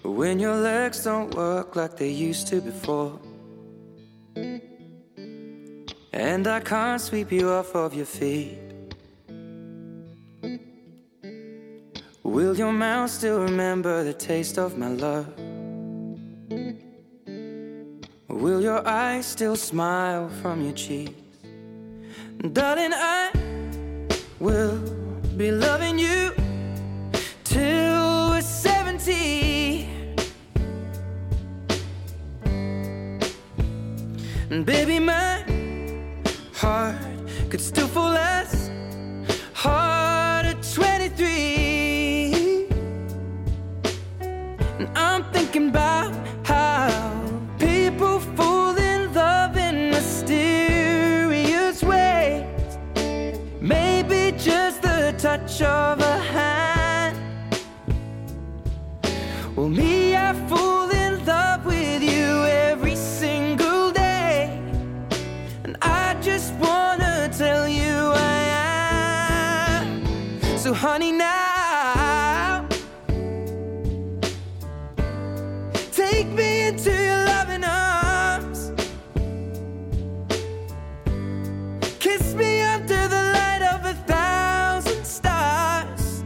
when your legs don't work like they used to before, and I can't sweep you off of your feet. Will your mouth still remember the taste of my love? Will your eyes still smile from your cheeks? Darling, I will be loving you till we're 70. And baby, my heart could still fall as hard at 23. And I'm thinking about how people fall in love in mysterious ways. Maybe just the touch of a hand. Well, me, I fall in love with you every single day, and I just wanna tell you I am. So honey, now take me into your loving arms. Kiss me under the light of 1,000 stars.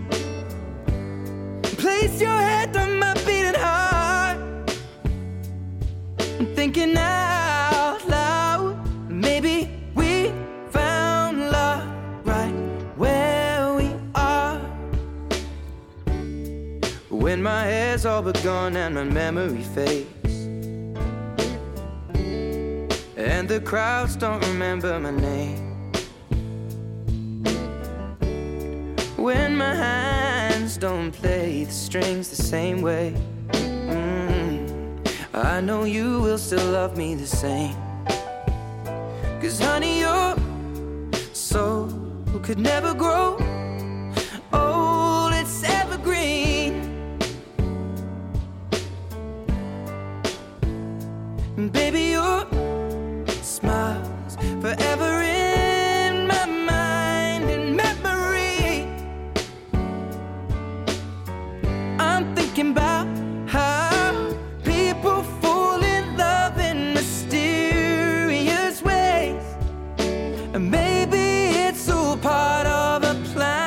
Place your head on my beating heart. I'm thinking out loud, maybe we found love right where we are. When my hair's all but gone and my memory fades, and the crowds don't remember my name, when my hands don't play the strings the same way, I know you will still love me the same. 'Cause honey, your soul could never grow old, it's evergreen. And baby, your smile's forever in my mind and memory. I'm thinking about how people fall in love in mysterious ways, and maybe it's all part of a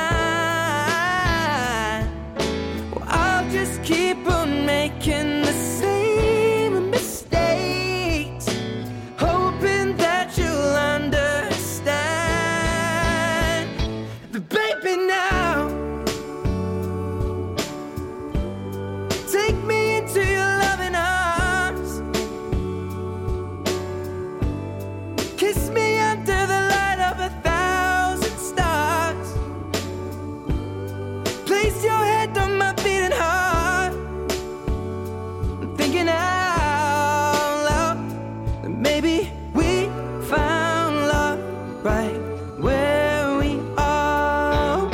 plan. Well, I'll just keep on making the same mistakes, hoping that you'll understand. But baby, now take me into your loving arms. Kiss me under the light of 1,000 stars. Place your head on my beating heart. I'm thinking out loud that maybe we found love right where we are.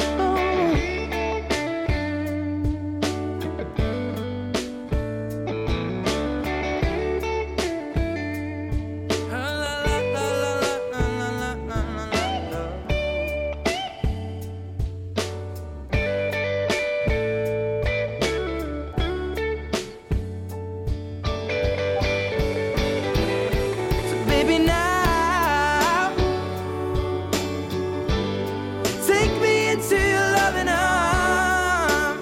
So baby, now take me into your loving arms.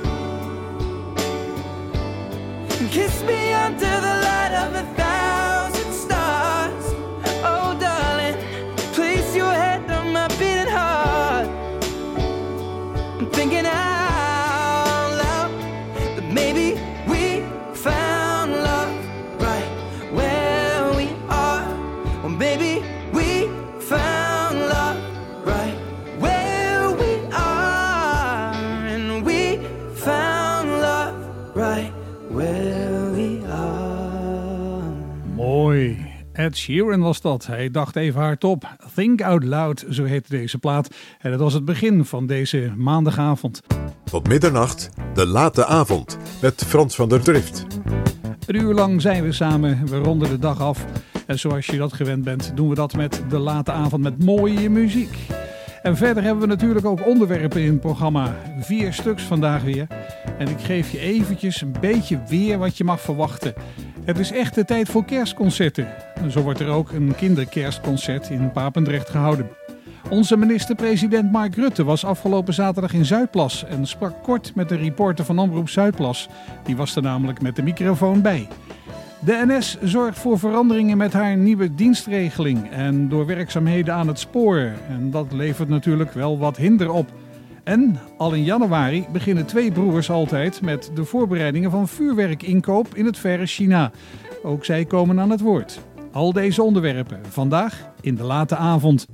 Kiss me under the light of 1,000 stars. Oh, darling, place your head on my beating heart. I'm thinking out loud that maybe we found love right where we are. Or maybe we found love right where we are. And we found love right where we are. Mooi. Ed Sheeran was dat. Hij dacht even hardop. Think Out Loud, zo heette deze plaat. En dat was het begin van deze maandagavond. Tot middernacht, de late avond, met Frans van der Drift. Een uur lang zijn we samen, we ronden de dag af. En zoals je dat gewend bent, doen we dat met de late avond met mooie muziek. En verder hebben we natuurlijk ook onderwerpen in het programma. 4 stuks vandaag weer. En ik geef je eventjes een beetje weer wat je mag verwachten. Het is echt de tijd voor kerstconcerten. Zo wordt er ook een kinderkerstconcert in Papendrecht gehouden. Onze minister-president Mark Rutte was afgelopen zaterdag in Zuidplas en sprak kort met de reporter van Omroep Zuidplas. Die was er namelijk met de microfoon bij. De NS zorgt voor veranderingen met haar nieuwe dienstregeling en door werkzaamheden aan het spoor. En dat levert natuurlijk wel wat hinder op. En al in januari beginnen 2 broers altijd met de voorbereidingen van vuurwerkinkoop in het verre China. Ook zij komen aan het woord. Al deze onderwerpen vandaag in de late avond.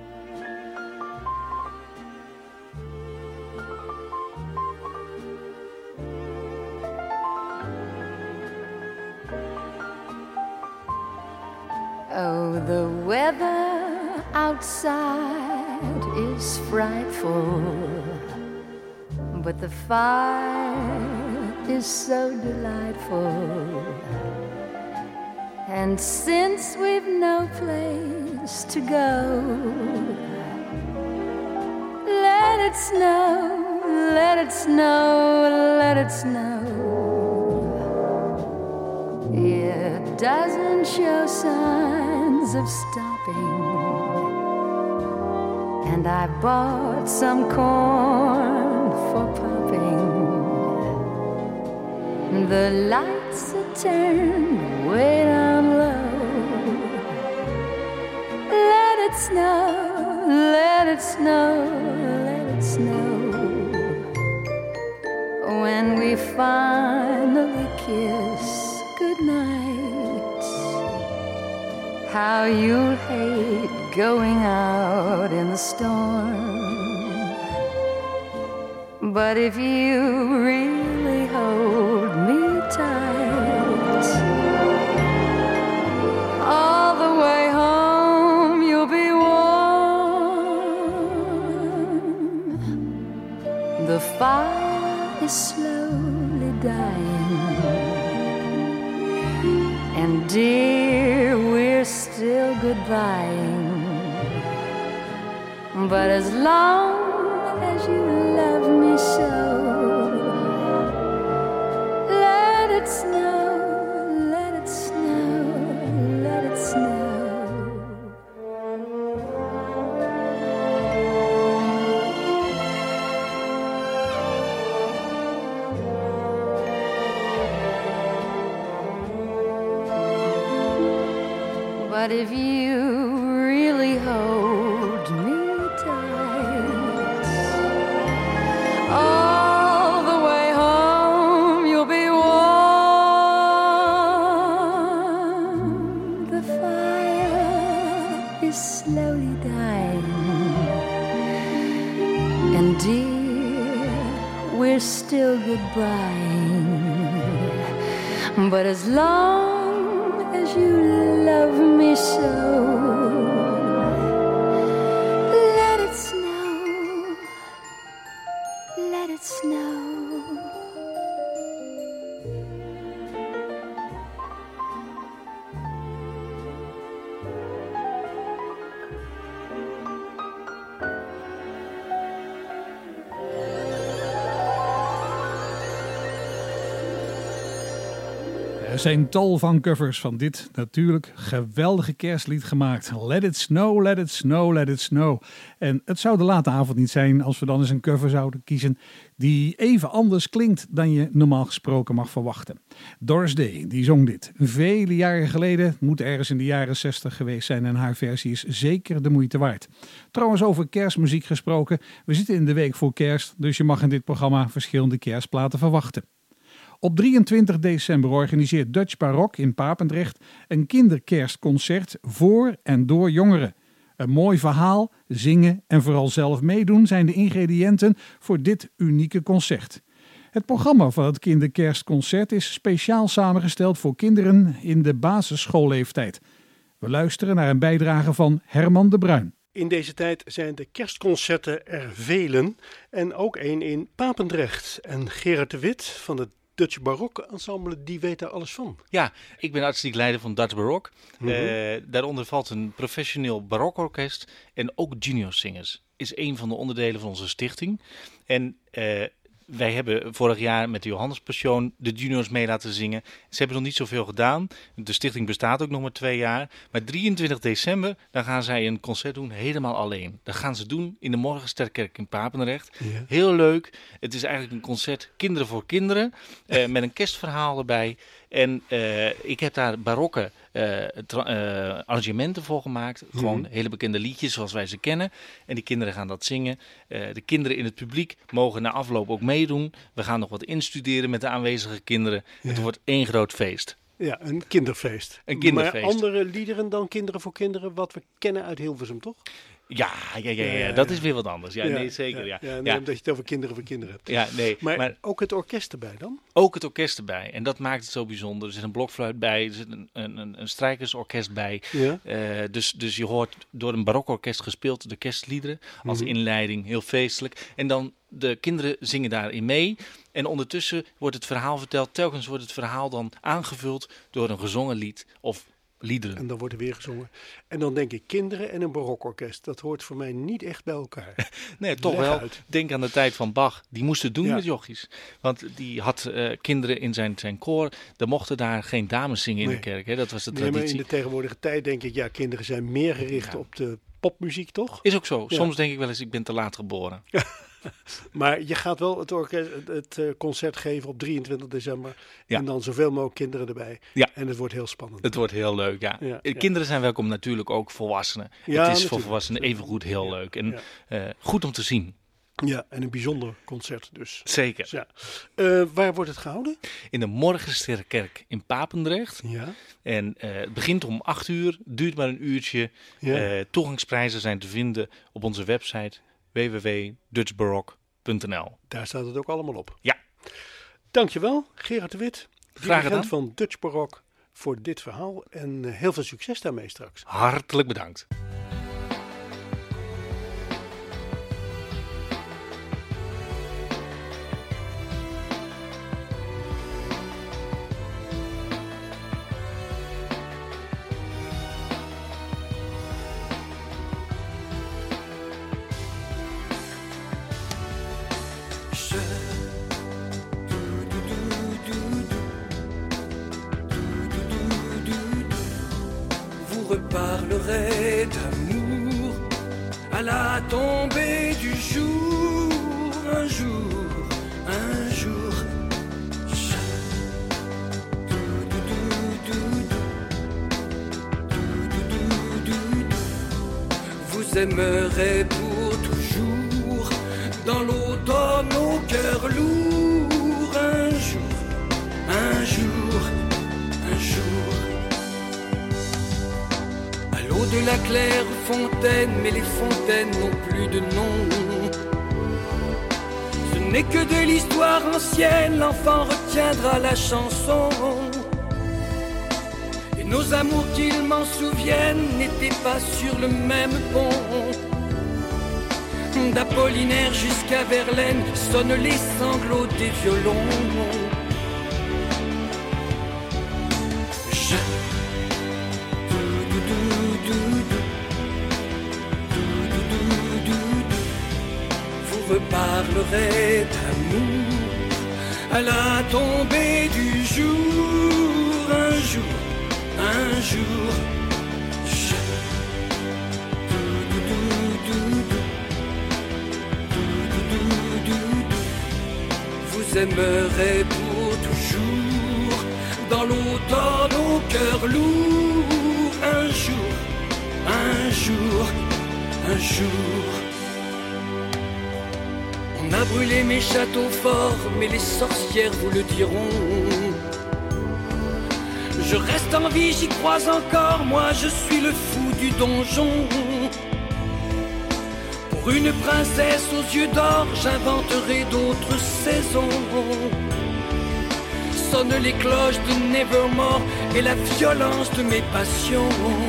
Oh, the weather outside is frightful, but the fire is so delightful. And since we've no place to go, let it snow, let it snow, let it snow. It doesn't show signs of stopping, and I bought some corn for popping. The lights are turned way down low. Let it snow, let it snow, let it snow. When we finally kiss goodnight, how you'll hate going out in the storm. But if you really hold me tight, all the way home you'll be warm. The fire is slowly dying, and dear, we're still goodbying. But as long as you love me so, let it snow, let it snow, let it snow. But if you really hold me tight, all the way home you'll be warm. The fire is slowly dying, and dear, we're still goodbying. But as long as you love me so, let it snow, let it snow. Er zijn tal van covers van dit natuurlijk geweldige kerstlied gemaakt. Let it snow, let it snow, let it snow. En het zou de late avond niet zijn als we dan eens een cover zouden kiezen die even anders klinkt dan je normaal gesproken mag verwachten. Doris Day, die zong dit vele jaren geleden. Het moet ergens in de jaren 60 geweest zijn en haar versie is zeker de moeite waard. Trouwens, over kerstmuziek gesproken. We zitten in de week voor kerst, dus je mag in dit programma verschillende kerstplaten verwachten. Op 23 december organiseert Dutch Barok in Papendrecht een kinderkerstconcert voor en door jongeren. Een mooi verhaal, zingen en vooral zelf meedoen zijn de ingrediënten voor dit unieke concert. Het programma van het kinderkerstconcert is speciaal samengesteld voor kinderen in de basisschoolleeftijd. We luisteren naar een bijdrage van Herman de Bruin. In deze tijd zijn de kerstconcerten er velen en ook één in Papendrecht. En Gerard de Wit van het Dutch Barok Ensemble, die weet daar alles van. Ja, ik ben artistiek leider van Dutch Barok. Daaronder valt een professioneel barokorkest en ook junior zingers. Is een van de onderdelen van onze stichting. En Wij hebben vorig jaar met de Johannes Passion de juniors mee laten zingen. Ze hebben nog niet zoveel gedaan. De stichting bestaat ook nog maar 2 jaar. Maar 23 december, dan gaan zij een concert doen helemaal alleen. Dat gaan ze doen in de Morgensterkerk in Papendrecht. Ja. Heel leuk. Het is eigenlijk een concert kinderen voor kinderen. Met een kerstverhaal erbij. En ik heb daar barokke arrangementen voor gemaakt. Gewoon hele bekende liedjes zoals wij ze kennen. En die kinderen gaan dat zingen. De kinderen in het publiek mogen na afloop ook meedoen. We gaan nog wat instuderen met de aanwezige kinderen. Ja. Het wordt 1 groot feest. Ja, een kinderfeest. Een kinderfeest. Maar andere liederen dan Kinderen voor Kinderen, wat we kennen uit Hilversum, toch? Ja, dat is weer wat anders. Ja, nee, zeker. Ja. Nee, omdat je het over Kinderen voor Kinderen hebt. Ja, nee. Maar ook het orkest erbij dan? Ook het orkest erbij. En dat maakt het zo bijzonder. Er zit een blokfluit bij, er zit een strijkersorkest bij. Ja. Dus je hoort door een barokorkest gespeeld de kerstliederen als inleiding, heel feestelijk. En dan de kinderen zingen daarin mee. En ondertussen wordt het verhaal verteld. Telkens wordt het verhaal dan aangevuld door een gezongen lied of liederen. En dan wordt er weer gezongen. En dan denk ik kinderen en een barokorkest. Dat hoort voor mij niet echt bij elkaar. Nee, toch Leg wel. uit. Denk aan de tijd van Bach. Die moest het doen Ja. met jochies. Want die had kinderen in zijn koor. Er mochten daar geen dames zingen in Nee. de kerk. Hè? Dat was de Nee, maar traditie. in de tegenwoordige tijd denk ik, ja, kinderen zijn meer gericht op de popmuziek, toch? Is ook zo. Ja. Soms denk ik wel eens, ik ben te laat geboren. Maar je gaat wel het concert geven op 23 december. Ja. En dan zoveel mogelijk kinderen erbij. Ja. En het wordt heel spannend. Het wordt heel leuk, ja. Ja, Kinderen zijn welkom, natuurlijk ook volwassenen. Ja, het is voor natuurlijk. volwassenen evengoed heel leuk. En Ja. goed om te zien. Ja, en een bijzonder concert dus. Zeker. Dus waar wordt het gehouden? In de Morgensterkerk in Papendrecht. Ja. En het begint om 8 uur, duurt maar een uurtje. Ja. Toegangsprijzen zijn te vinden op onze website www.dutchbaroque.nl. Daar staat het ook allemaal op. Ja. Dankjewel, Gerard de Wit. Graag dirigent gedaan. van Dutch Baroque voor dit verhaal. En heel veel succes daarmee straks. Hartelijk bedankt. Vous reparlerez d'amour à la tombée du jour. Un jour, un jour. Vous aimerez pour toujours dans l'automne au cœur lourd. Un jour, un jour, un jour. À l'eau de la claire fontaine, mais les fontaines n'ont plus de nom. Ce n'est que de l'histoire ancienne, l'enfant retiendra la chanson. Et nos amours, qu'ils m'en souviennent, n'étaient pas sur le même pont. D'Apollinaire jusqu'à Verlaine sonnent les sanglots des violons. Vous reparlerez d'amour à la tombée du jour. Un jour, un jour. Vous aimerez pour toujours dans l'automne au cœur lourd. Un jour, un jour, un jour. On a brûlé mes châteaux forts, mais les sorcières vous le diront. Je reste en vie, j'y crois encore, moi je suis le fou du donjon. Pour une princesse aux yeux d'or, j'inventerai d'autres saisons. Sonnent les cloches de Nevermore et la violence de mes passions.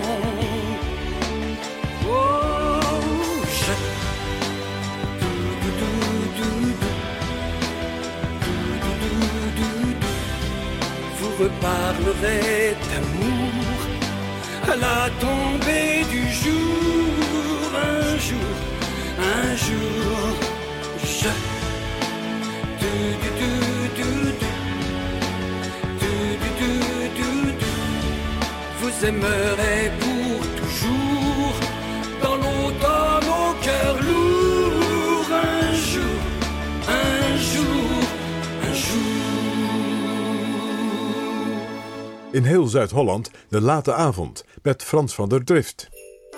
Vous reparlerez d'amour à la tombée du jour. Un jour, un jour, je Vous aimerez pour toujours dans l'automne au cœur lourd. Un jour, un jour, un jour. In heel Zuid-Holland de late avond met Frans van der Drift.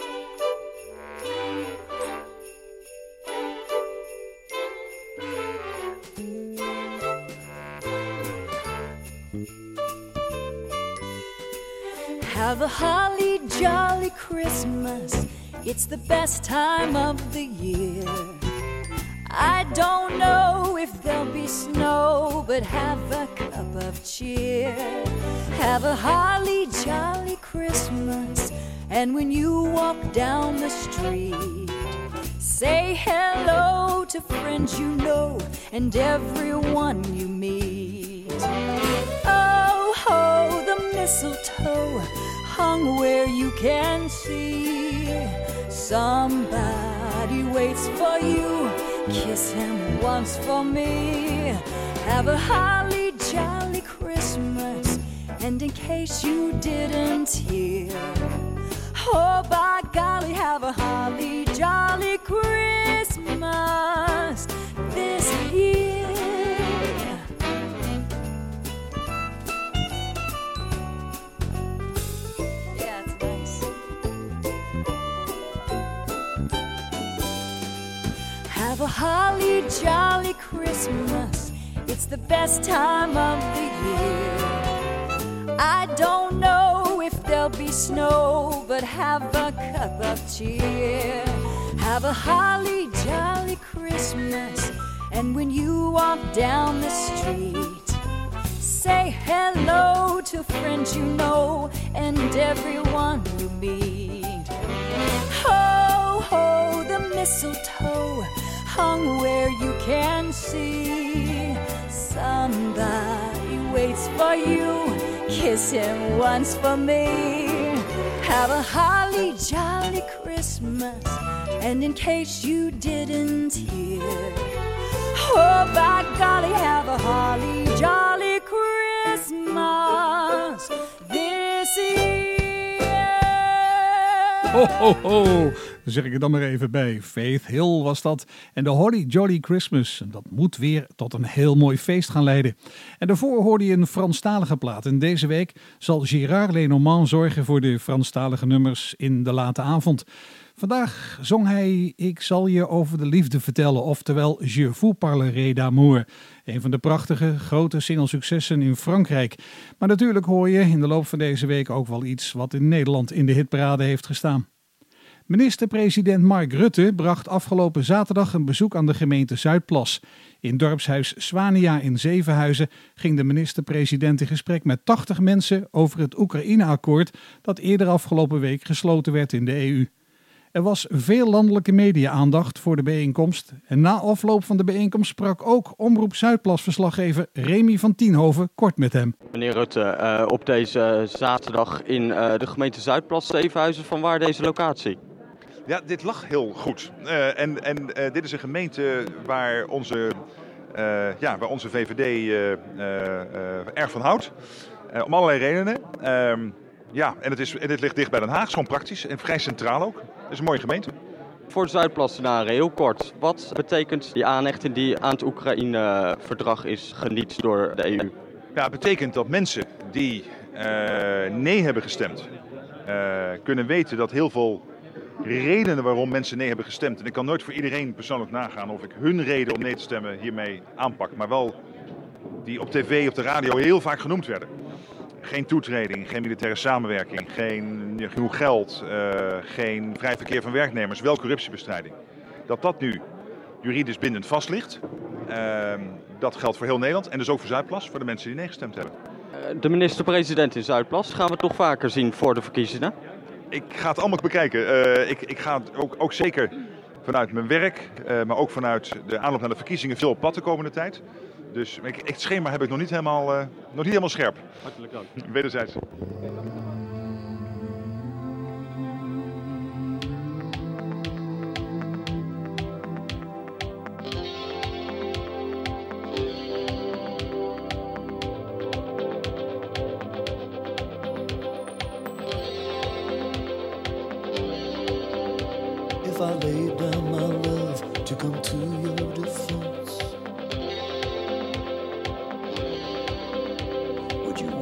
Have a holly jolly Christmas. It's the best time of the year. I don't know if there'll be snow, but have a cup of cheer. Have a holly jolly Christmas. And when you walk down the street, say hello to friends you know and everyone you meet. Oh ho, the mistletoe hung where you can see. Somebody waits for you, kiss him once for me. Have a holly jolly Christmas, and in case you didn't hear, oh by golly, have a holly jolly Christmas this year. Have a holly jolly Christmas. It's the best time of the year. I don't know if there'll be snow, but have a cup of cheer. Have a holly jolly Christmas. And when you walk down the street, say hello to friends you know and everyone you meet. Ho, ho, the mistletoe hung where you can see. Somebody waits for you, kiss him once for me. Have a holly jolly Christmas, and in case you didn't hear, oh by golly, have a holly jolly Christmas this year. Ho, ho, ho. Dan zeg ik er dan maar even bij. Faith Hill was dat. En de Holly Jolly Christmas. En dat moet weer tot een heel mooi feest gaan leiden. En daarvoor hoorde je een Franstalige plaat. En deze week zal Gérard Lenormand zorgen voor de Franstalige nummers in de late avond. Vandaag zong hij Ik zal je over de liefde vertellen, oftewel Je vous parlerai d'amour. Een van de prachtige, grote single-successen in Frankrijk. Maar natuurlijk hoor je in de loop van deze week ook wel iets wat in Nederland in de hitparade heeft gestaan. Minister-president Mark Rutte bracht afgelopen zaterdag een bezoek aan de gemeente Zuidplas. In dorpshuis Swania in Zevenhuizen ging de minister-president in gesprek met 80 mensen over het Oekraïne-akkoord dat eerder afgelopen week gesloten werd in de EU. Er was veel landelijke media-aandacht voor de bijeenkomst en na afloop van de bijeenkomst sprak ook Omroep Zuidplas-verslaggever Remy van Tienhoven kort met hem. Meneer Rutte, op deze zaterdag in de gemeente Zuidplas, Zevenhuizen, vanwaar deze locatie? Ja, dit lag heel goed. Dit is een gemeente waar onze VVD erg van houdt. Om allerlei redenen. En het ligt dicht bij Den Haag, is gewoon praktisch en vrij centraal ook. Het is een mooie gemeente. Voor de Zuidplassenaren, heel kort. Wat betekent die aanhechting die aan het Oekraïne-verdrag is geniet door de EU? Ja, het betekent dat mensen die nee hebben gestemd, kunnen weten dat heel veel redenen waarom mensen nee hebben gestemd. En ik kan nooit voor iedereen persoonlijk nagaan of ik hun reden om nee te stemmen hiermee aanpak. Maar wel die op tv, op de radio heel vaak genoemd werden. Geen toetreding, geen militaire samenwerking, geen genoeg geld, geen vrij verkeer van werknemers, wel corruptiebestrijding. Dat nu juridisch bindend vast ligt, dat geldt voor heel Nederland en dus ook voor Zuidplas, voor de mensen die nee gestemd hebben. De minister-president in Zuidplas gaan we toch vaker zien voor de verkiezingen? Ik ga het allemaal bekijken. Ik ga ook zeker vanuit mijn werk, maar ook vanuit de aanloop naar de verkiezingen veel op pad de komende tijd. Dus het schema heb ik nog niet helemaal scherp. Hartelijk dank. Wederzijds.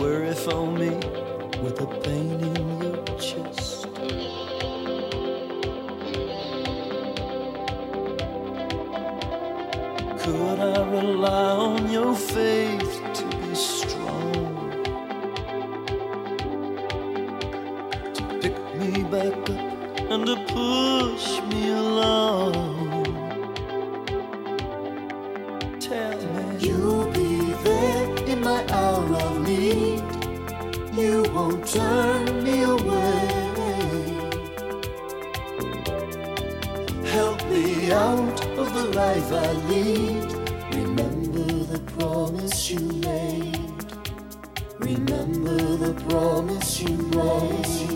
worry for me with the pain in your chest. Could I rely on your faith to be strong, to pick me back up and to push me along? Tell me you'll be there in my hour of need. You won't turn me away. Help me out of the life I lead. Remember the promise you made. Remember the promise you made.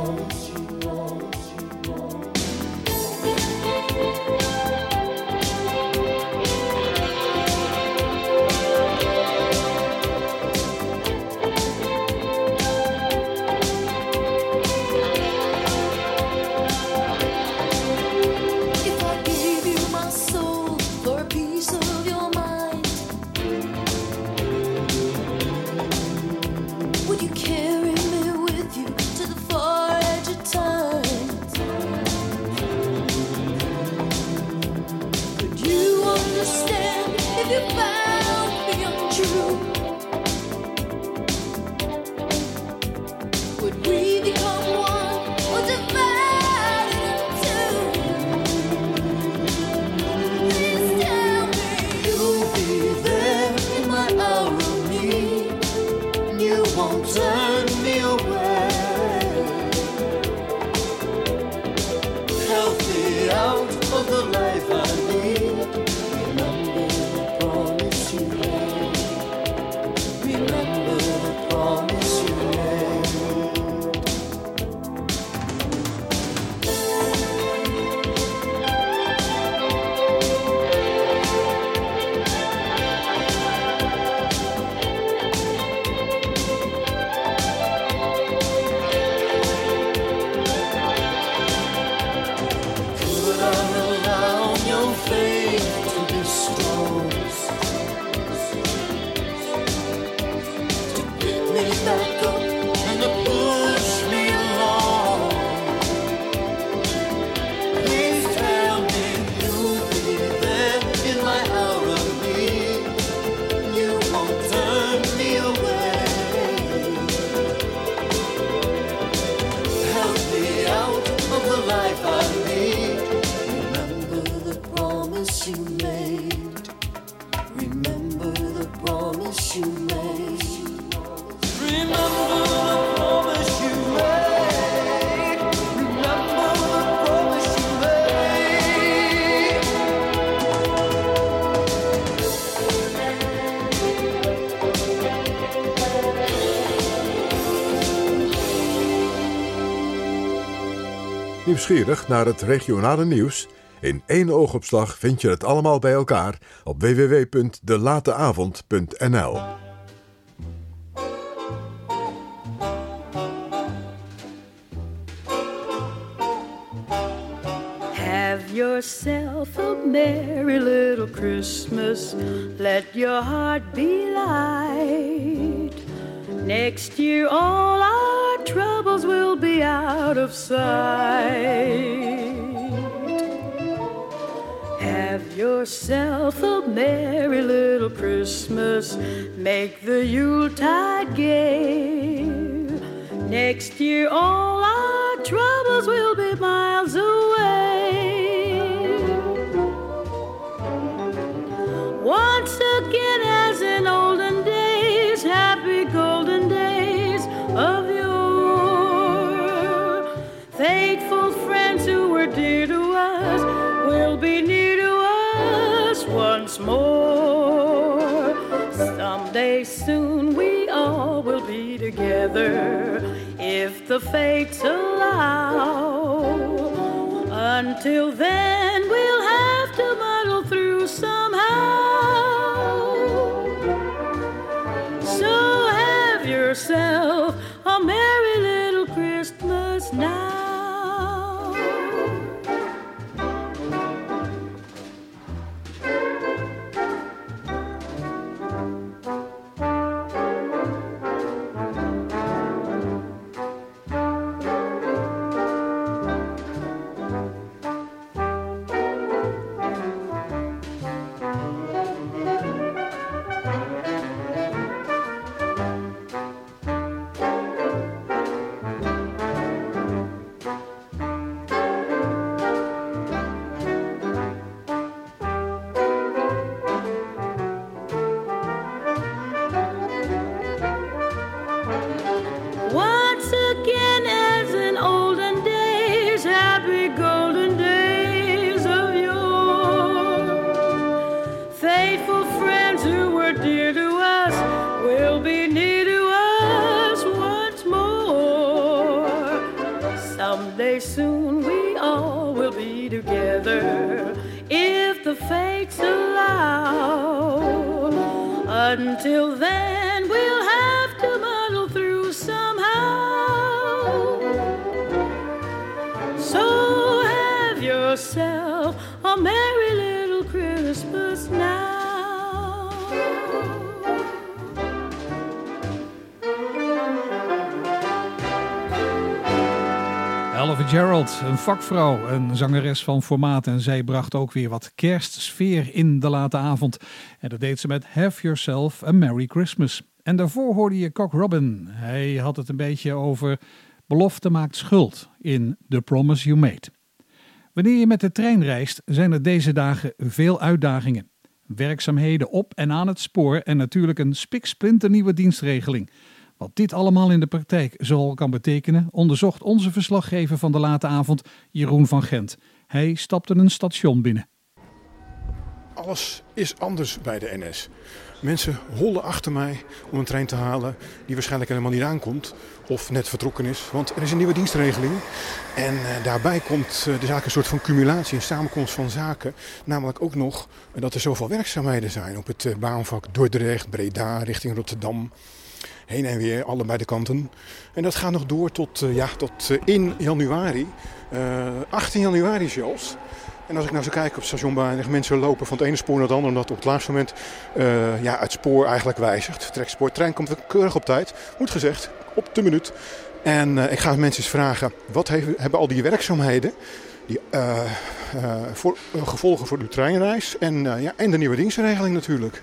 Nieuwsgierig naar het regionale nieuws? In één oogopslag vind je het allemaal bij elkaar op www.delateavond.nl. Have yourself a merry little Christmas. Let your heart be light. Next year all our troubles will be out of sight. Have yourself a merry little Christmas. Make the Yuletide gay. Next year all our troubles will be miles away. Once again as in olden days, happy golden days of yore. Faithful friends who were dear to us will be near to us once more. Someday soon we all will be together if the fates allow. Until then we'll have to muddle through somehow. So have yourself a merry little Christmas now. very soon we all will be together, if the fates allow. Until then we'll have to muddle through somehow. So have yourself a merry little Christmas now. Ella Fitzgerald, een vakvrouw, een zangeres van formaat. En zij bracht ook weer wat kerstsfeer in de late avond. En dat deed ze met Have Yourself a Merry Christmas. En daarvoor hoorde je Cock Robin. Hij had het een beetje over belofte maakt schuld in The Promise You Made. Wanneer je met de trein reist, zijn er deze dagen veel uitdagingen. Werkzaamheden op en aan het spoor en natuurlijk een spiksplinternieuwe dienstregeling. Wat dit allemaal in de praktijk zoal kan betekenen, onderzocht onze verslaggever van de late avond, Jeroen van Gent. Hij stapte een station binnen. Alles is anders bij de NS. Mensen hollen achter mij om een trein te halen die waarschijnlijk helemaal niet aankomt of net vertrokken is. Want er is een nieuwe dienstregeling en daarbij komt de zaak een soort van cumulatie, een samenkomst van zaken. Namelijk ook nog dat er zoveel werkzaamheden zijn op het baanvak Dordrecht, Breda, richting Rotterdam. Heen en weer, allebei de kanten. En dat gaat nog door tot 1 januari. 18 januari zelfs. En als ik nou zo kijk op het station Barendrecht, mensen lopen van het ene spoor naar het andere, omdat op het laatste moment het spoor eigenlijk wijzigt. Het vertrekspoor. De trein komt keurig op tijd, moet gezegd, op de minuut. En ik ga mensen eens vragen, wat hebben al die werkzaamheden, die gevolgen voor uw treinreis en de nieuwe dienstregeling natuurlijk.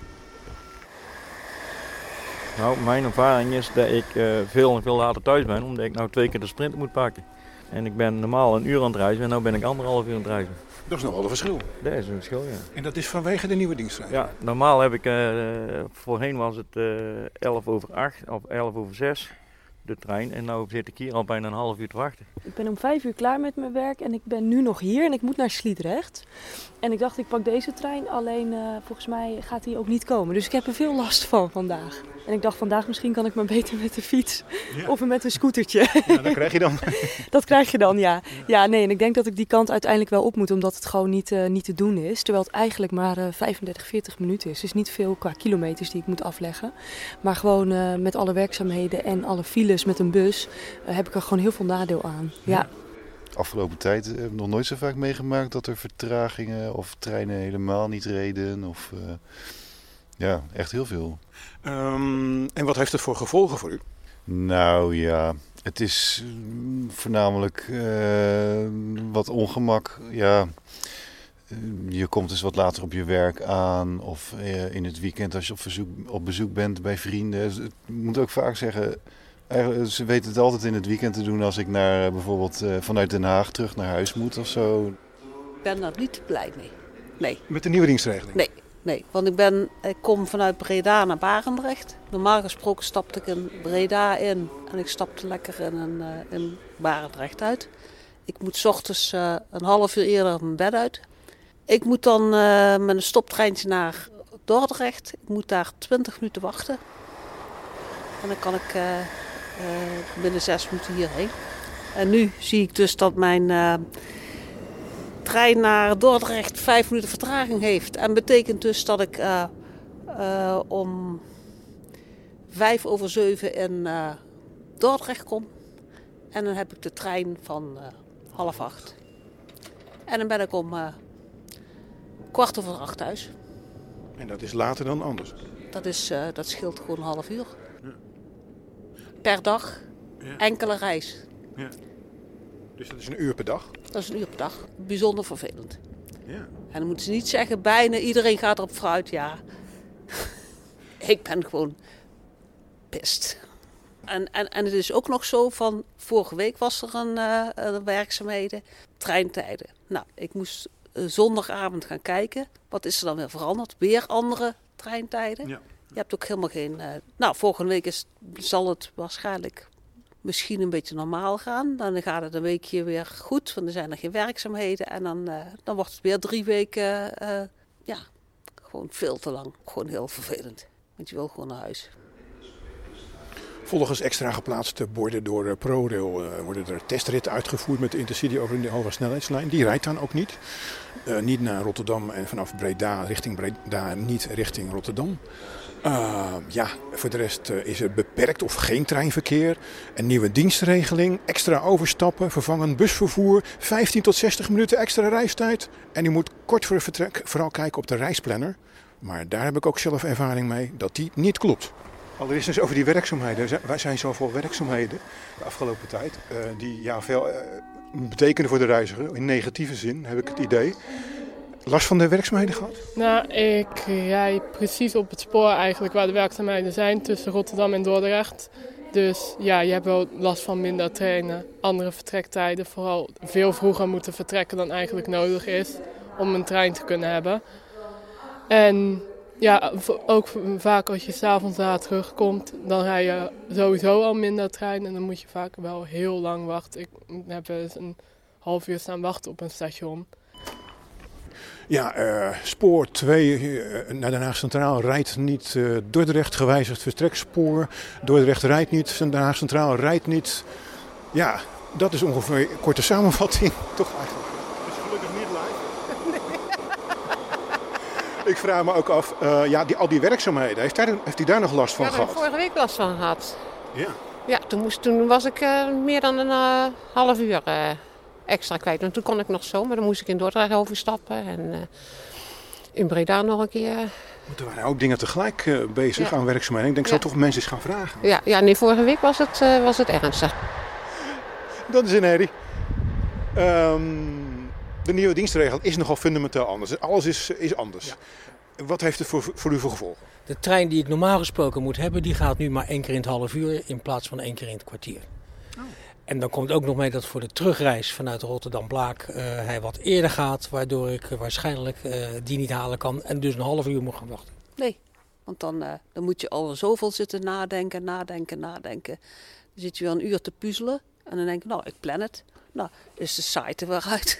Nou, mijn ervaring is dat ik veel en veel later thuis ben, omdat ik nou 2 keer de sprint moet pakken. En ik ben normaal 1 uur aan het reizen en nu ben ik 1,5 uur aan het reizen. Dat is nog wel een verschil. Dat is een verschil, ja. En dat is vanwege de nieuwe dienstregeling? Ja, normaal heb ik, voorheen was het 11 over 8 of 11 over 6 de trein. En nu zit ik hier al bijna 1,5 uur te wachten. Ik ben om 5 uur klaar met mijn werk en ik ben nu nog hier en ik moet naar Sliedrecht. En ik dacht, ik pak deze trein, alleen volgens mij gaat die ook niet komen. Dus ik heb er veel last van vandaag. En ik dacht, vandaag misschien kan ik maar beter met de fiets of met een scootertje. Ja, dat krijg je dan. Dat krijg je dan, ja. Ja, nee, en ik denk dat ik die kant uiteindelijk wel op moet, omdat het gewoon niet te doen is. Terwijl het eigenlijk maar 35, 40 minuten is. Dus niet veel qua kilometers die ik moet afleggen. Maar gewoon met alle werkzaamheden en alle files met een bus heb ik er gewoon heel veel nadeel aan. Ja. Afgelopen tijd heb ik nog nooit zo vaak meegemaakt dat er vertragingen of treinen helemaal niet reden. Of echt heel veel. En wat heeft het voor gevolgen voor u? Nou ja, het is voornamelijk wat ongemak. Ja, je komt dus wat later op je werk aan of in het weekend als je op bezoek bent bij vrienden. Ik moet ook vaak zeggen, ze weten het altijd in het weekend te doen als ik naar bijvoorbeeld vanuit Den Haag terug naar huis moet of zo. Ik ben daar niet blij mee. Nee. Met de nieuwe dienstregeling? Nee, want ik kom vanuit Breda naar Barendrecht. Normaal gesproken stapte ik in Breda in en ik stapte lekker in Barendrecht uit. Ik moet 's ochtends een half uur eerder mijn bed uit. Ik moet dan met een stoptreintje naar Dordrecht. Ik moet daar 20 minuten wachten. En dan kan ik binnen 6 minuten hierheen. En nu zie ik dus dat mijn trein naar Dordrecht 5 minuten vertraging heeft. En betekent dus dat ik om 7:05 in Dordrecht kom. En dan heb ik de trein van 7:30. En dan ben ik om 7:15 thuis. En dat is later dan anders? Dat scheelt gewoon een half uur. Ja. Per dag, enkele reis. Ja. Dus dat is 1 uur per dag? Dat is 1 uur per dag. Bijzonder vervelend. Ja. En dan moeten ze niet zeggen, bijna iedereen gaat erop vooruit. Ja, ik ben gewoon pist. En het is ook nog zo van, vorige week was er een werkzaamheden, treinstijden. Nou, ik moest zondagavond gaan kijken. Wat is er dan weer veranderd? Weer andere treintijden. Ja. Je hebt ook helemaal geen... volgende week zal het waarschijnlijk misschien een beetje normaal gaan. Dan gaat het een weekje weer goed, want er zijn er geen werkzaamheden. En dan wordt het weer 3 weken, gewoon veel te lang. Gewoon heel vervelend, want je wil gewoon naar huis. Volgens extra geplaatste borden door ProRail worden er testritten uitgevoerd met de Intercity over de hoge snelheidslijn. Die rijdt dan ook niet. Niet naar Rotterdam en vanaf Breda richting Breda niet richting Rotterdam. Voor de rest is er beperkt of geen treinverkeer. Een nieuwe dienstregeling, extra overstappen, vervangend busvervoer, 15 tot 60 minuten extra reistijd. En u moet kort voor het vertrek vooral kijken op de reisplanner. Maar daar heb ik ook zelf ervaring mee dat die niet klopt. Allereerst eens over die werkzaamheden. Er zijn zoveel werkzaamheden de afgelopen tijd die veel betekenen voor de reiziger. In negatieve zin heb ik het idee. Last van de werkzaamheden gehad? Nou, ik rijd precies op het spoor eigenlijk waar de werkzaamheden zijn tussen Rotterdam en Dordrecht. Dus ja, je hebt wel last van minder treinen, andere vertrektijden. Vooral veel vroeger moeten vertrekken dan eigenlijk nodig is om een trein te kunnen hebben. En ja, ook vaak als je 's avonds laat terugkomt, dan rij je sowieso al minder trein. En dan moet je vaak wel heel lang wachten. Ik heb eens een half uur staan wachten op een station. Ja, spoor 2 naar Den Haag Centraal rijdt niet. Dordrecht gewijzigd vertrekspoor. Dordrecht rijdt niet. Den Haag Centraal rijdt niet. Ja, dat is ongeveer een korte samenvatting. Toch eigenlijk. Het is gelukkig niet live. Ik vraag me ook af, al die werkzaamheden, heeft hij daar nog last van gehad? Daar heb ik vorige week last van gehad. Ja. Ja, toen was ik meer dan een half uur extra kwijt. En toen kon ik nog zo, maar dan moest ik in Dordrecht overstappen en in Breda nog een keer. Er waren ook dingen tegelijk bezig aan werkzaamheden. Ik denk, ik zal toch mensen eens gaan vragen. Ja, vorige week was het ernstig. Dat is een herrie. De nieuwe dienstregel is nogal fundamenteel anders. Alles is anders. Ja. Wat heeft het voor u voor gevolgen? De trein die ik normaal gesproken moet hebben, die gaat nu maar 1 keer in het half uur in plaats van 1 keer in het kwartier. Oh. En dan komt ook nog mee dat voor de terugreis vanuit Rotterdam-Blaak hij wat eerder gaat, waardoor ik waarschijnlijk die niet halen kan en dus een half uur moet gaan wachten. Nee, want dan moet je al zoveel zitten nadenken. Dan zit je weer een uur te puzzelen en dan denk je, ik plan het. Nou, is de site er weer uit.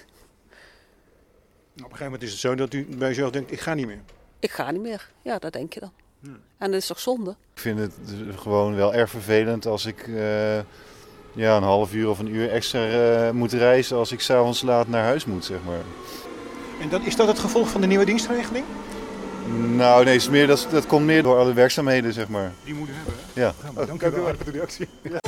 Op een gegeven moment is het zo dat u bij jezelf denkt, ik ga niet meer. Ik ga niet meer. Ja, dat denk je dan. En dat is toch zonde? Ik vind het gewoon wel erg vervelend als ik een half uur of een uur extra moet reizen als ik 's avonds laat naar huis moet, zeg maar. En is dat het gevolg van de nieuwe dienstregeling? Nou, nee, dat komt meer door alle werkzaamheden, zeg maar. Die moeten hebben, hè? Ja. Dank u wel voor de reactie. Ja.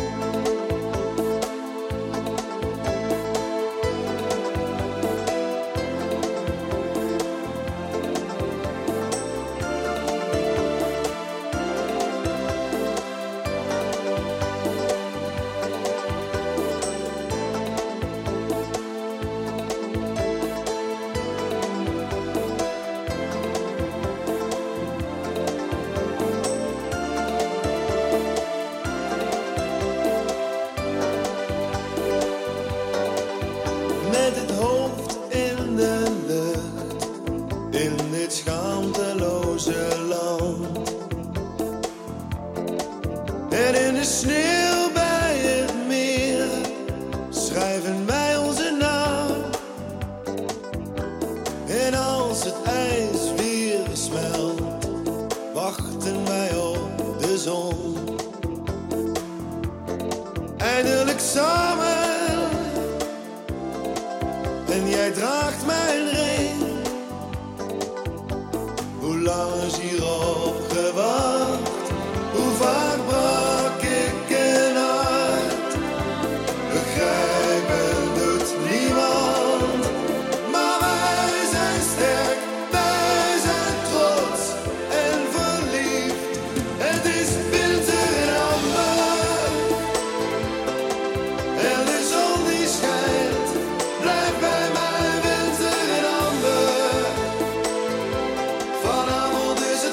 Vanavond is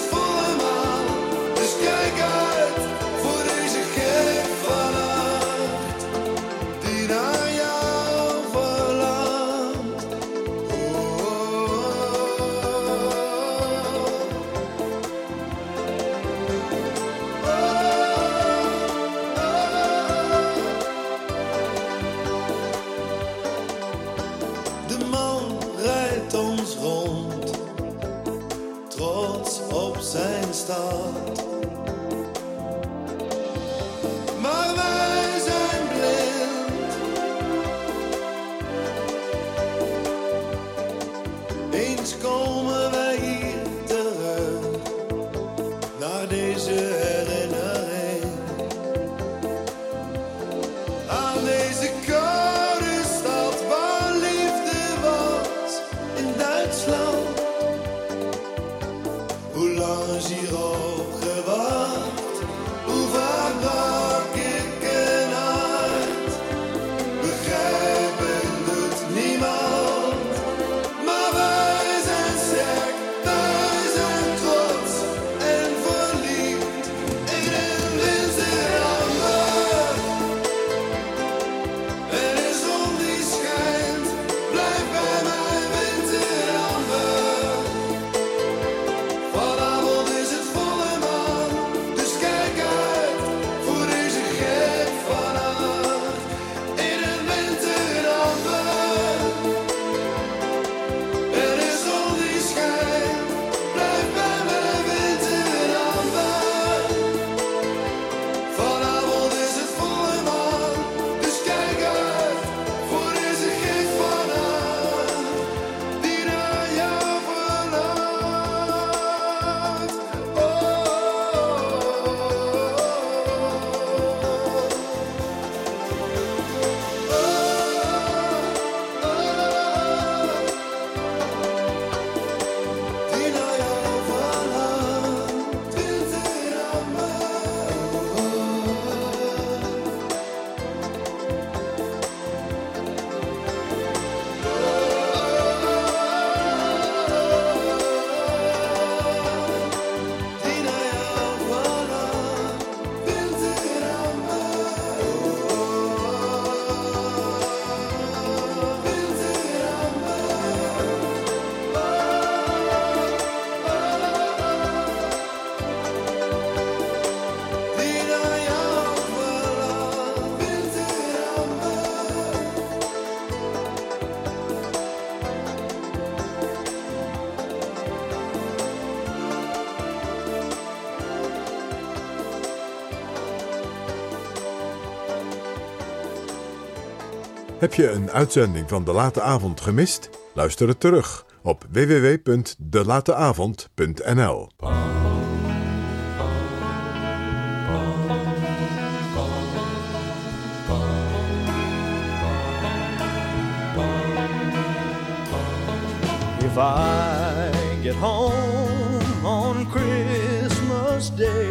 Heb je een uitzending van De Late Avond gemist? Luister het terug op www.delateavond.nl. If I get home on Christmas Day,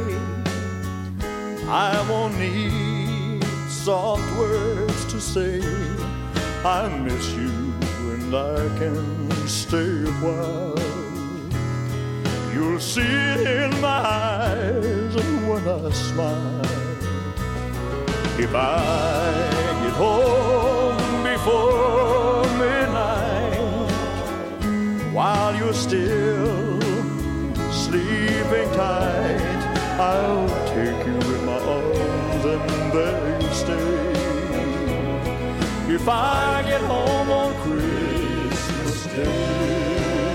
I won't need soft words to say. I miss you and I can stay a while. You'll see it in my eyes and when I smile. If I get home before midnight, while you're still sleeping tight, I'll take you in my arms and there you stay. If I get home on Christmas Day,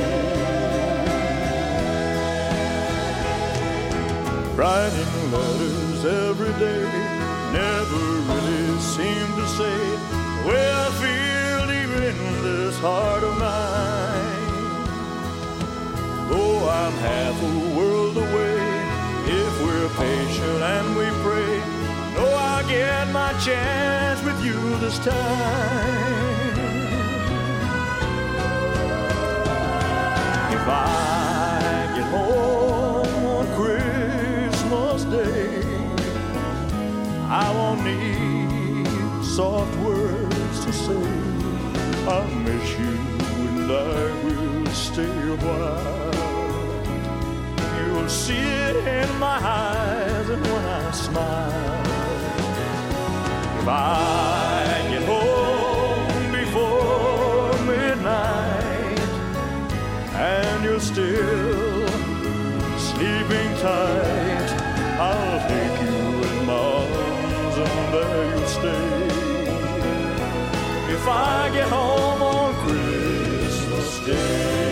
writing letters every day never really seem to say the way I feel deep in this heart of mine. Though I'm half a world away, if we're patient and we pray, know I'll get my chance with you this time. If I get home on Christmas Day, I won't need soft words to say. I miss you and I will stay a while. You'll see it in my eyes and when I smile. If I get home before midnight and you're still sleeping tight, I'll take you in my arms and there you'll stay. If I get home on Christmas Day.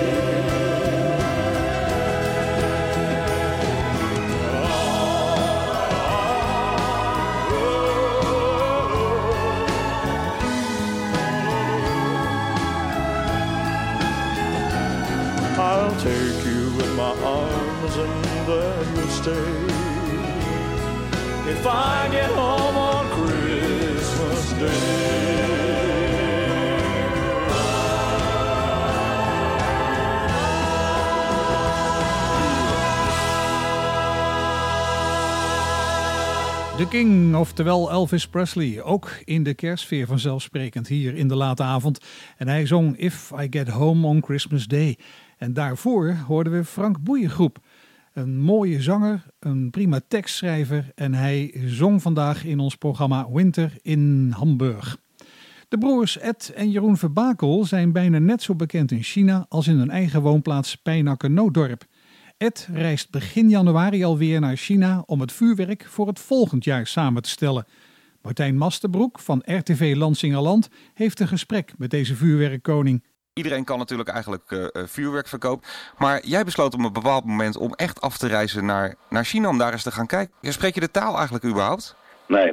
I'll take you in my arms and there you'll stay. If I get home on Christmas Day. De King, oftewel Elvis Presley, ook in de kerstsfeer vanzelfsprekend hier in de late avond. En hij zong If I Get Home on Christmas Day. En daarvoor hoorden we Frank Boeiengroep. Een mooie zanger, een prima tekstschrijver en hij zong vandaag in ons programma Winter in Hamburg. De broers Ed en Jeroen Verbakel zijn bijna net zo bekend in China als in hun eigen woonplaats Pijnacker-Nooddorp. Ed reist begin januari alweer naar China om het vuurwerk voor het volgend jaar samen te stellen. Martijn Masterbroek van RTV Lansingerland heeft een gesprek met deze vuurwerkkoning. Iedereen kan natuurlijk eigenlijk vuurwerk verkopen. Maar jij besloot op een bepaald moment om echt af te reizen naar China om daar eens te gaan kijken. Spreek je de taal eigenlijk überhaupt? Nee.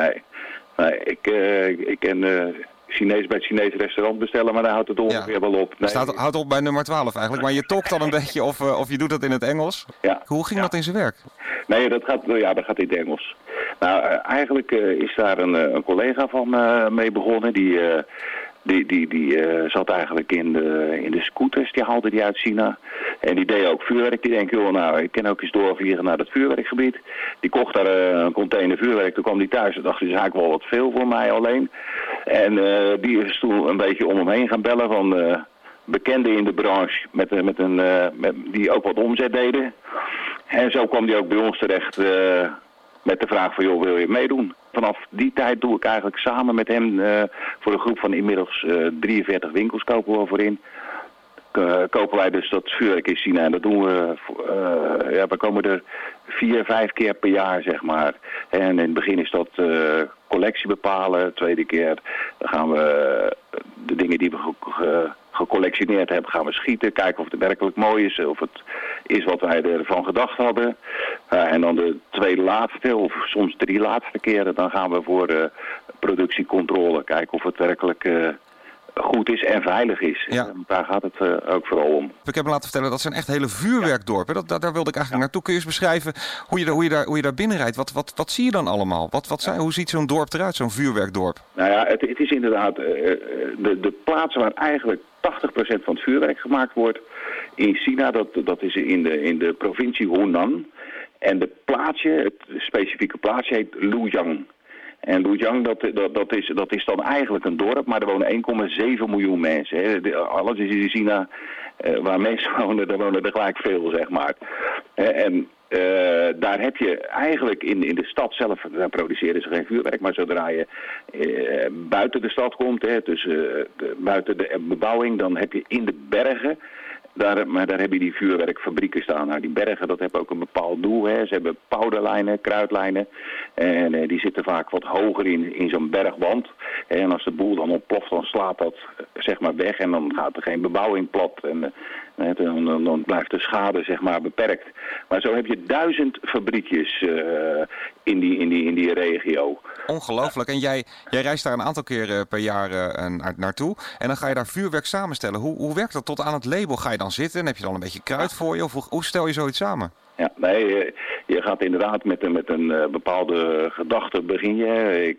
Ik ken Chinees bij het Chinese restaurant bestellen, maar daar houdt het ongeveer wel op. Nee. Houdt op bij nummer 12 eigenlijk. Maar je talkt dan een beetje of je doet dat in het Engels. Ja. Hoe ging dat in zijn werk? Nee, dat gaat in het Engels. Nou, eigenlijk is daar een collega van mee begonnen. Die zat eigenlijk in de scooters, die haalde die uit China. En die deed ook vuurwerk. Die denkt, joh, nou, ik kan ook eens doorvliegen naar dat vuurwerkgebied. Die kocht daar een container vuurwerk. Toen kwam die thuis en dacht, dit is eigenlijk wel wat veel voor mij alleen. En die is toen een beetje om hem heen gaan bellen van bekenden in de branche die ook wat omzet deden. En zo kwam die ook bij ons terecht met de vraag van, joh, wil je meedoen? Vanaf die tijd doe ik eigenlijk samen met hem voor een groep van inmiddels 43 winkels kopen we voor in. Kopen wij dus dat vuurwerk in China. En dat doen we, we komen er 4-5 keer per jaar, zeg maar. En in het begin is dat collectie bepalen. De tweede keer dan gaan we de dingen die we gecollectioneerd hebben, gaan we schieten. Kijken of het werkelijk mooi is. Of het is wat wij ervan gedacht hadden. En dan de tweede laatste, of soms 3 laatste keren, dan gaan we voor productiecontrole. Kijken of het werkelijk goed is en veilig is. Ja. Daar gaat het ook vooral om. Ik heb me laten vertellen dat zijn echt hele vuurwerkdorpen. Daar wilde ik eigenlijk naartoe. Kun je eens beschrijven hoe je daar binnenrijdt? Wat zie je dan allemaal? Hoe ziet zo'n dorp eruit, zo'n vuurwerkdorp? Nou ja, het is inderdaad de plaats waar eigenlijk 80% van het vuurwerk gemaakt wordt in China. Dat is in de provincie Hunan. En het specifieke plaatsje heet Luoyang. En Luoyang, dat is dan eigenlijk een dorp, maar er wonen 1,7 miljoen mensen. Hè. Alles is in China, waar mensen wonen, daar wonen er gelijk veel, zeg maar. En daar heb je eigenlijk in de stad zelf, daar produceren ze geen vuurwerk, maar zodra je buiten de stad komt, dus buiten de bebouwing, dan heb je in de bergen. Maar daar heb je die vuurwerkfabrieken staan. Nou, die bergen, dat hebben ook een bepaald doel. Hè. Ze hebben powderlijnen, kruidlijnen. En die zitten vaak wat hoger in zo'n bergwand. En als de boel dan ontploft, dan slaat dat zeg maar weg. En dan gaat er geen bebouwing plat. En dan blijft de schade zeg maar beperkt. Maar zo heb je 1000 fabriekjes in die regio. Ongelooflijk. En jij reist daar een aantal keren per jaar naartoe. En dan ga je daar vuurwerk samenstellen. Hoe werkt dat tot aan het label? Ga je dan zitten en heb je dan een beetje kruid voor je? Of hoe stel je zoiets samen? Ja, nee, je gaat inderdaad met een bepaalde gedachte begin je.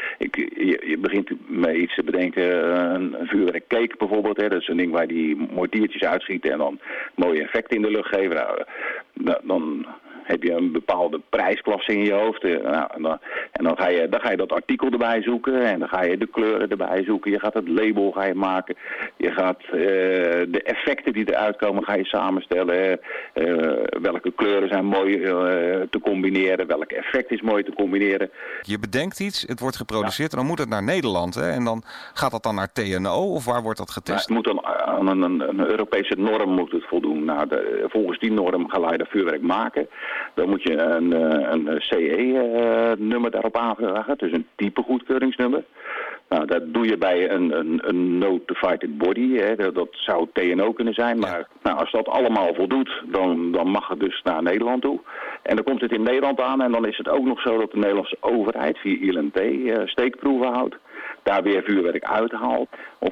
Je begint met iets te bedenken, een vuurwerkcake bijvoorbeeld. Hè. Dat is een ding waar die mortiertjes uitschieten en dan mooie effecten in de lucht geven. Nou, dan heb je een bepaalde prijsklasse in je hoofd. En dan ga je dat artikel erbij zoeken en dan ga je de kleuren erbij zoeken. Je gaat het label maken. Je gaat de effecten die eruit komen ga je samenstellen. Welke kleuren zijn mooi te combineren. Welk effect is mooi te combineren. Je bedenkt iets, het wordt geproduceerd en dan moet het naar Nederland. Hè? En dan gaat dat dan naar TNO of waar wordt dat getest? Het moet dan aan een Europese norm moet het voldoen. Nou, volgens die norm ga je dat vuurwerk maken. Dan moet je een CE-nummer daarop aanvragen. Dus een type goedkeuringsnummer. Nou, dat doe je bij een notified body. Hè. Dat zou TNO kunnen zijn. Maar als dat allemaal voldoet, dan mag het dus naar Nederland toe. En dan komt het in Nederland aan. En dan is het ook nog zo dat de Nederlandse overheid via ILNT steekproeven houdt. Daar weer vuurwerk uithaalt.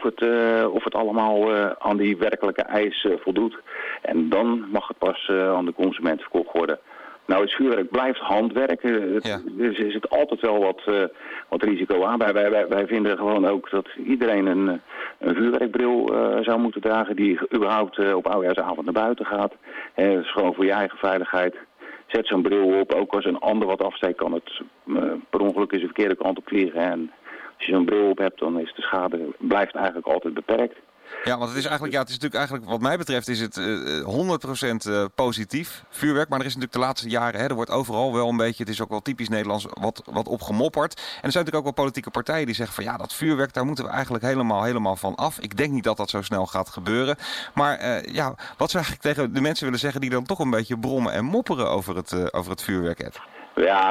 Of het allemaal aan die werkelijke eis voldoet. En dan mag het pas aan de consument verkocht worden. Nou, het vuurwerk blijft handwerk. Er zit altijd wel wat risico aan. Wij vinden gewoon ook dat iedereen een vuurwerkbril zou moeten dragen die überhaupt op oudejaarsavond naar buiten gaat. Dat is gewoon voor je eigen veiligheid. Zet zo'n bril op. Ook als een ander wat afsteekt kan het per ongeluk eens de verkeerde kant op vliegen. En als je zo'n bril op hebt, dan is de schade blijft eigenlijk altijd beperkt. Ja, want het is natuurlijk eigenlijk, wat mij betreft is het 100% positief vuurwerk. Maar er is natuurlijk de laatste jaren, er wordt overal wel een beetje, het is ook wel typisch Nederlands, wat op gemopperd. En er zijn natuurlijk ook wel politieke partijen die zeggen van ja, dat vuurwerk, daar moeten we eigenlijk helemaal van af. Ik denk niet dat dat zo snel gaat gebeuren. Maar wat zou eigenlijk tegen de mensen willen zeggen die dan toch een beetje brommen en mopperen over het vuurwerk, Ed? Ja,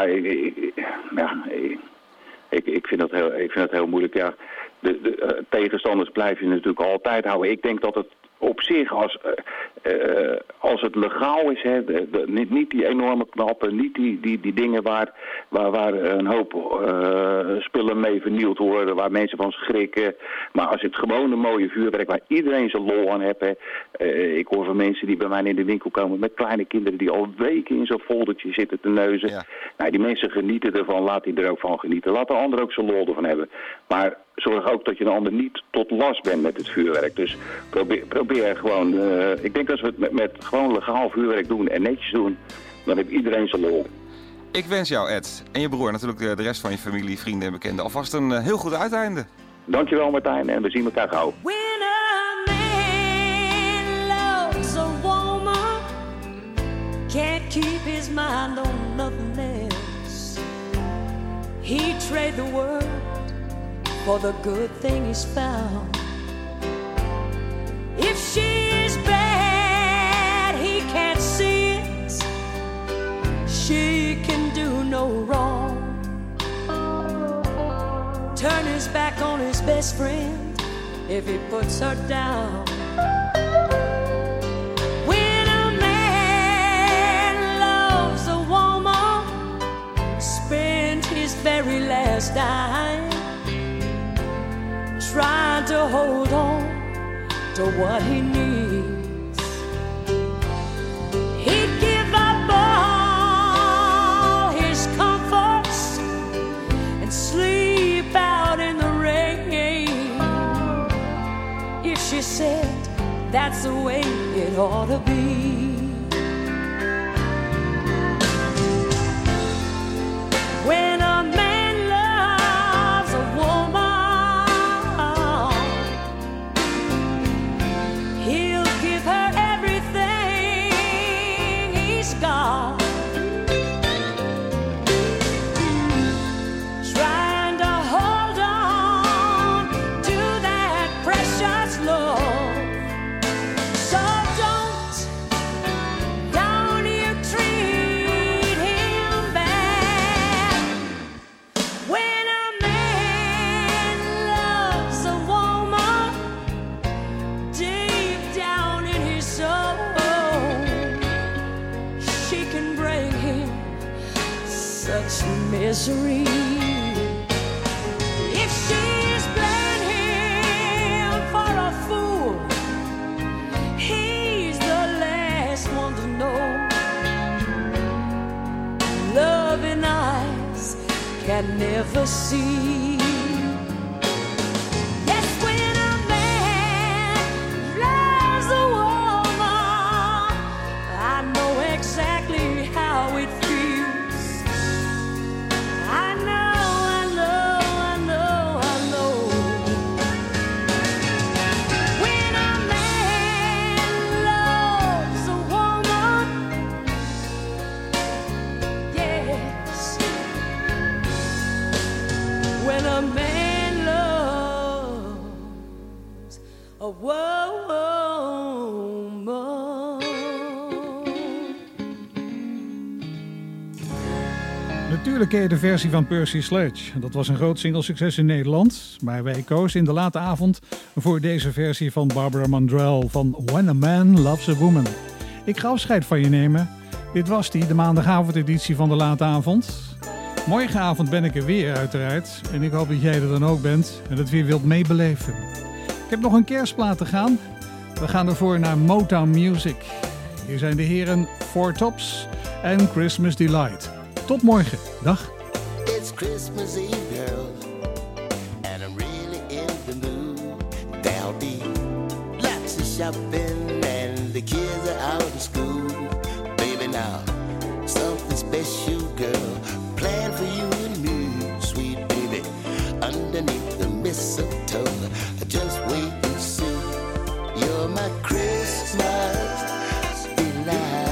ik vind dat heel moeilijk, ja. De tegenstanders blijf je natuurlijk altijd houden. Ik denk dat het op zich, als het legaal is, niet die enorme knappen, niet die dingen waar een hoop spullen mee vernield worden, waar mensen van schrikken. Maar als het gewoon een mooie vuurwerk waar iedereen zijn lol aan heeft. Ik hoor van mensen die bij mij in de winkel komen met kleine kinderen die al weken in zo'n foldertje zitten te neuzen. Ja. Nou, die mensen genieten ervan, laat die er ook van genieten. Laat de ander ook zijn lol ervan hebben. Maar zorg ook dat je de ander niet tot last bent met het vuurwerk. Dus probeer gewoon, ik denk als we het met gewoon legaal vuurwerk doen en netjes doen, dan heeft iedereen zijn lol. Ik wens jou, Ed, en je broer, natuurlijk de rest van je familie, vrienden en bekenden, alvast een heel goed uiteinde. Dankjewel, Martijn, en we zien elkaar gauw. When a man loves a woman, can't keep his mind on nothing else. He trade the world for the good thing he's found. If she is bad, he can't see it. She can do no wrong. Turn his back on his best friend if he puts her down. When a man loves a woman, spend his very last dime trying to hold on to what he needs. He'd give up all his comforts and sleep out in the rain if she said that's the way it ought to be. When a man loves a woman, he'll give her everything he's got, trying to hold on to that precious love. So don't you treat him bad. When a man loves a woman, deep down in his soul, she can bring him such misery. If she's playing him for a fool, he's the last one to know. Loving eyes can never see. Yes, when a man loves a woman, I know exactly how it feels. I know, I know, I know, I know. When a man loves a woman, yes. When a man loves a woman. Natuurlijk ken je de versie van Percy Sledge. Dat was een groot singlesucces in Nederland. Maar wij kozen in de late avond voor deze versie van Barbara Mandrell van When a Man Loves a Woman. Ik ga afscheid van je nemen. Dit was die, de maandagavondeditie van de late avond. Morgenavond ben ik er weer uiteraard. En ik hoop dat jij er dan ook bent en het weer wilt meebeleven. Ik heb nog een kerstplaat te gaan. We gaan ervoor naar Motown Music. Hier zijn de heren Four Tops en Christmas Delight. Tot morgen. Dag. It's Christmas Eve, girl, and I'm really in the mood. There'll be lots of shopping and the kids are out in school. Baby, now, something special, girl, planned for you and me, sweet baby, underneath the mistletoe. Just wait and see. You're my Christmas delight.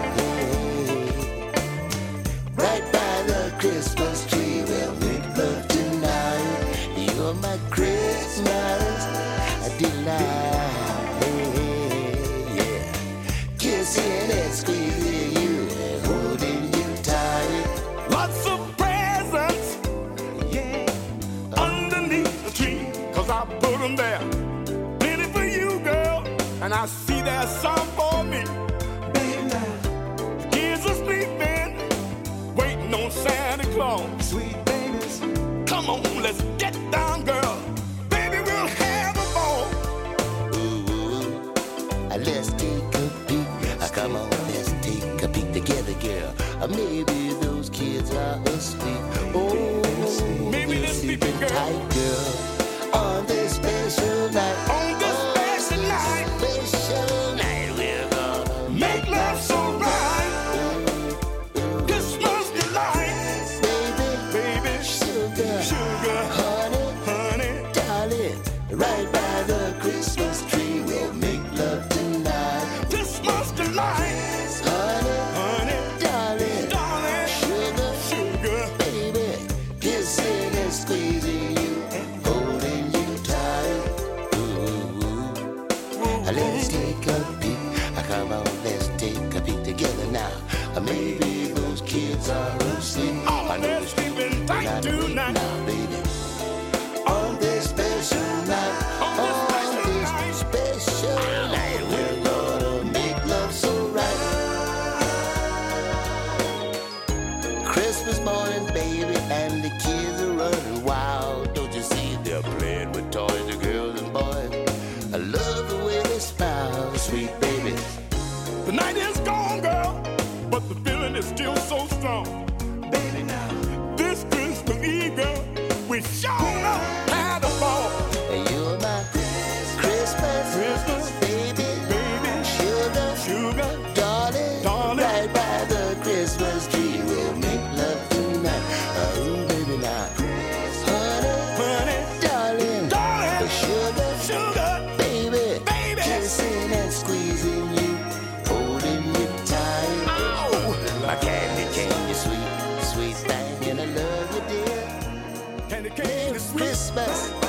Right by the Christmas tree, we'll make love tonight. You're my Christmas delight. Yeah, kissing and squeezing you and holding you tight. Lots of presents, yeah, underneath the tree, 'cause I put them there. Plenty for you, girl, and I see there's some for me. Baby, the kids are sleeping, waiting on Santa Claus. Sweet babies, come on, let's get down, girl. Baby, we'll have a ball. Ooh, let's take a peek. Come on, let's take a peek together, girl. Maybe those kids are asleep. Oh, maybe they're sleeping tight, girl. On this special night. On this special night. Special night, we're gonna Make love so right. Christmas delight. Baby, sugar, honey, darling. Right by the Christmas tree, we'll make love tonight. Christmas delight. Honey, darling, sugar, baby, kissing and squeezing you, holding you tight. Ooh, let's take a peek. Come on, let's take a peek together now. Maybe those kids are asleep. Oh, they're sleeping tight tonight. Now, baby, on this special night, on this special night, we're gonna make love so right. Christmas morning, baby, and the kids are running wild. Don't you see they're playing with toys? song. Baby, now, this Christmas Eve, girl, we sure enough had a ball. You're my Christmas, baby, sugar, darling, right by the Christmas tree. We'll make love tonight. Oh, baby, now, honey, darling, sugar, baby, kissing and squeezing you, holding you tight. Oh, my candy, sweet thing, and I love you, dear. Candy, Christmas.